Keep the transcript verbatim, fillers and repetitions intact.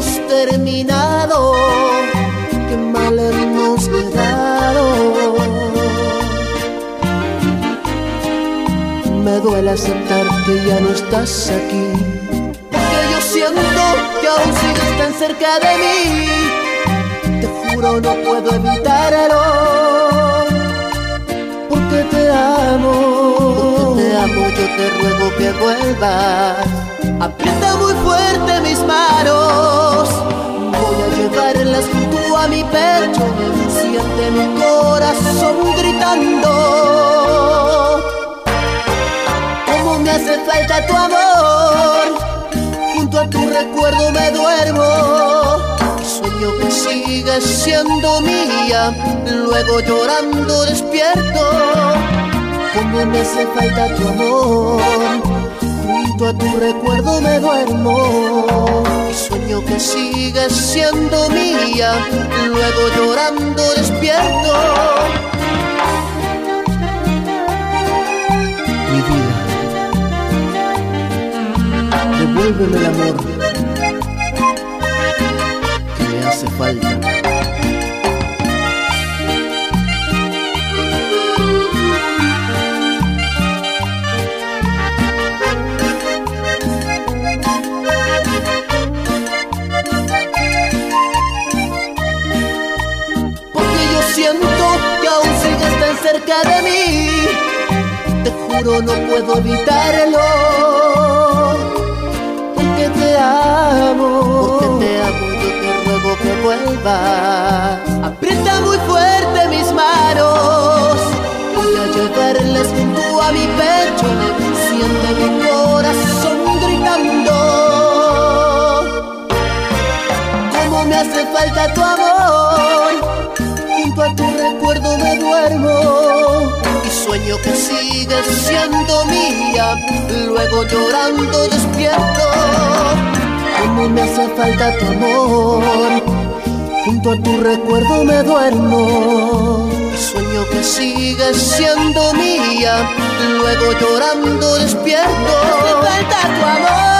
hemos terminado, qué mal hemos quedado. Me duele aceptar que ya no estás aquí, porque yo siento que aún sigues tan cerca de mí. Te juro no puedo evitarlo, porque te amo, porque te amo. Yo te ruego que vuelvas. Aprieta muy fuerte mis manos, voy a llevarlas junto a mi pecho. Siente mi corazón gritando. Cómo me hace falta tu amor, junto a tu recuerdo me duermo. Y sueño que sigues siendo mía, luego llorando despierto. Cómo me hace falta tu amor, junto a tu recuerdo me duermo. Y sueño que sigues siendo mía, luego llorando despierto. Mi vida, devuélveme el amor que me hace falta. Siento que aún sigues tan cerca de mí, te juro no puedo evitarlo, porque te amo, porque te amo. Yo te ruego que vuelvas. Aprieta muy fuerte mis manos, voy a llevarlas junto a mi pecho. Siente mi corazón gritando. Cómo me hace falta tu amor, junto a tu recuerdo me duermo. Y sueño que sigues siendo mía, luego llorando despierto. Cómo me hace falta tu amor, junto a tu recuerdo me duermo. Y sueño que sigues siendo mía, luego llorando despierto. Me hace falta tu amor.